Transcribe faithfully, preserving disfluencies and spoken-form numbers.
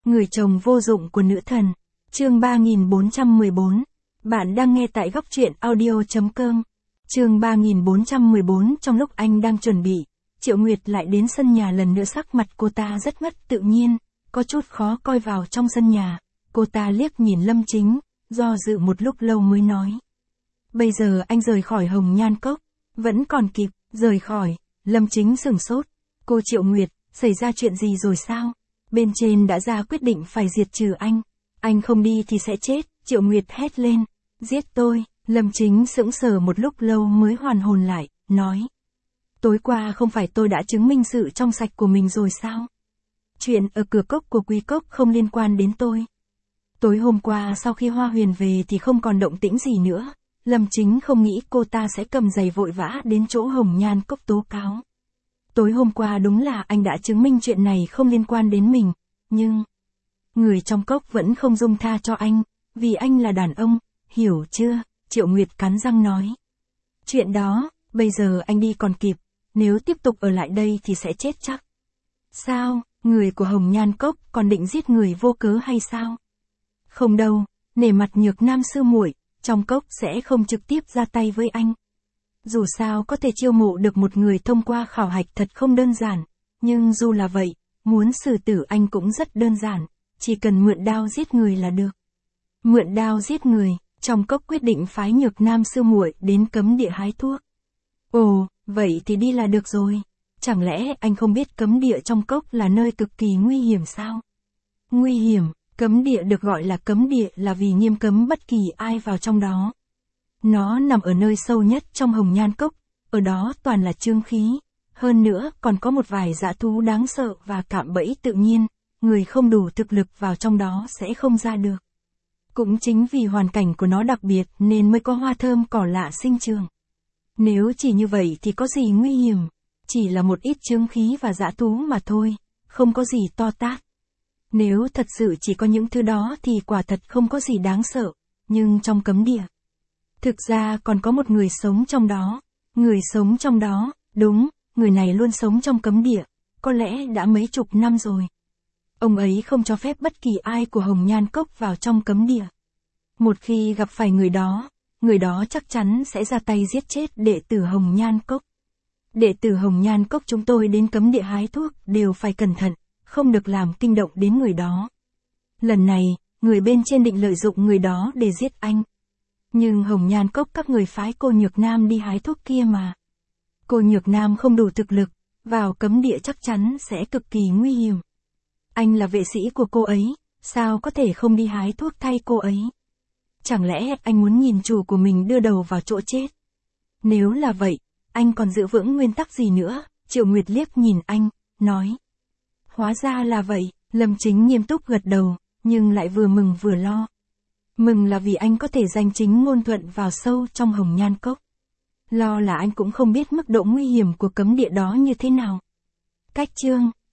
Người chồng vô dụng của nữ thần. Chương ba nghìn bốn trăm mười bốn. Bạn đang nghe tại góc truyện audio.com. Chương ba nghìn bốn trăm mười bốn. Trong lúc anh đang chuẩn bị, Triệu Nguyệt lại đến sân nhà lần nữa, sắc mặt cô ta rất mất tự nhiên, có chút khó coi vào trong sân nhà. Cô ta liếc nhìn Lâm Chính, do dự một lúc lâu mới nói. Bây giờ anh rời khỏi Hồng Nhan Cốc, vẫn còn kịp. Rời khỏi. Lâm Chính sửng sốt. Cô Triệu Nguyệt, xảy ra chuyện gì rồi sao? Bên trên đã ra quyết định phải diệt trừ anh. Anh không đi thì sẽ chết. Triệu Nguyệt hét lên. Giết tôi. Lâm Chính sững sờ một lúc lâu mới hoàn hồn lại, nói. Tối qua không phải tôi đã chứng minh sự trong sạch của mình rồi sao? Chuyện ở cửa cốc của Quý Cốc không liên quan đến tôi. Tối hôm qua sau khi Hoa Huyền về thì không còn động tĩnh gì nữa. Lâm Chính không nghĩ cô ta sẽ cầm giày vội vã đến chỗ Hồng Nhan Cốc tố cáo. Tối hôm qua đúng là anh đã chứng minh chuyện này không liên quan đến mình, nhưng người trong cốc vẫn không dung tha cho anh, vì anh là đàn ông, hiểu chưa? Triệu Nguyệt cắn răng nói. Chuyện đó, bây giờ anh đi còn kịp, nếu tiếp tục ở lại đây thì sẽ chết chắc. Sao, người của Hồng Nhan Cốc còn định giết người vô cớ hay sao? Không đâu, nể mặt Nhược Nam sư muội, trong cốc sẽ không trực tiếp ra tay với anh. Dù sao có thể chiêu mộ được một người thông qua khảo hạch thật không đơn giản, nhưng dù là vậy, muốn xử tử anh cũng rất đơn giản, chỉ cần mượn đao giết người là được. Mượn đao giết người, trong cốc quyết định phái Nhược Nam sư muội đến cấm địa hái thuốc. Ồ, vậy thì đi là được rồi. Chẳng lẽ anh không biết cấm địa trong cốc là nơi cực kỳ nguy hiểm sao? Nguy hiểm, cấm địa được gọi là cấm địa là vì nghiêm cấm bất kỳ ai vào trong đó. Nó nằm ở nơi sâu nhất trong Hồng Nhan Cốc, ở đó toàn là chương khí, hơn nữa còn có một vài dã thú đáng sợ và cạm bẫy tự nhiên, người không đủ thực lực vào trong đó sẽ không ra được. Cũng chính vì hoàn cảnh của nó đặc biệt nên mới có hoa thơm cỏ lạ sinh trường. Nếu chỉ như vậy thì có gì nguy hiểm, chỉ là một ít chương khí và dã thú mà thôi, không có gì to tát. Nếu thật sự chỉ có những thứ đó thì quả thật không có gì đáng sợ, nhưng trong cấm địa, thực ra còn có một người sống trong đó. Người sống trong đó, đúng, người này luôn sống trong cấm địa, có lẽ đã mấy chục năm rồi. Ông ấy không cho phép bất kỳ ai của Hồng Nhan Cốc vào trong cấm địa. Một khi gặp phải người đó, người đó chắc chắn sẽ ra tay giết chết đệ tử Hồng Nhan Cốc. Đệ tử Hồng Nhan Cốc chúng tôi đến cấm địa hái thuốc đều phải cẩn thận, không được làm kinh động đến người đó. Lần này, người bên trên định lợi dụng người đó để giết anh. Nhưng Hồng Nhan Cốc các người phái cô Nhược Nam đi hái thuốc kia mà. Cô Nhược Nam không đủ thực lực, vào cấm địa chắc chắn sẽ cực kỳ nguy hiểm. Anh là vệ sĩ của cô ấy, sao có thể không đi hái thuốc thay cô ấy? Chẳng lẽ anh muốn nhìn chủ của mình đưa đầu vào chỗ chết? Nếu là vậy, anh còn giữ vững nguyên tắc gì nữa? Triệu Nguyệt liếc nhìn anh, nói. Hóa ra là vậy, Lâm Chính nghiêm túc gật đầu, nhưng lại vừa mừng vừa lo. Mừng là vì anh có thể danh chính ngôn thuận vào sâu trong Hồng Nhan Cốc. Lo là anh cũng không biết mức độ nguy hiểm của cấm địa đó như thế nào. Cách chương